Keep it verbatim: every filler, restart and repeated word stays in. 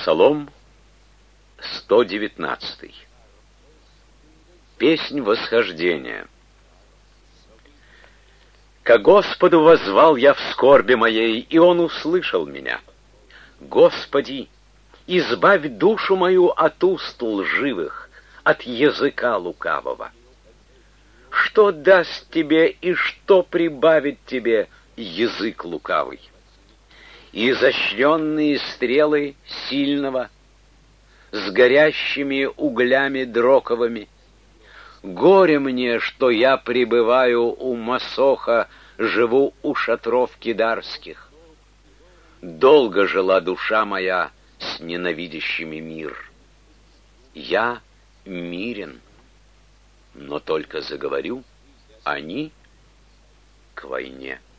Псалом сто девятнадцатый. Песнь восхождения. Ко Господу воззвал я в скорби моей, и Он услышал меня. Господи, избавь душу мою от уст лживых, от языка лукавого. Что даст тебе и что прибавит тебе язык лукавый? Изощренные стрелы сильного, с горящими углями дроковыми. Горе мне, что я пребываю у Масоха, живу у шатров кидарских. Долго жила душа моя с ненавидящими мир. Я мирен, но только заговорю, они к войне.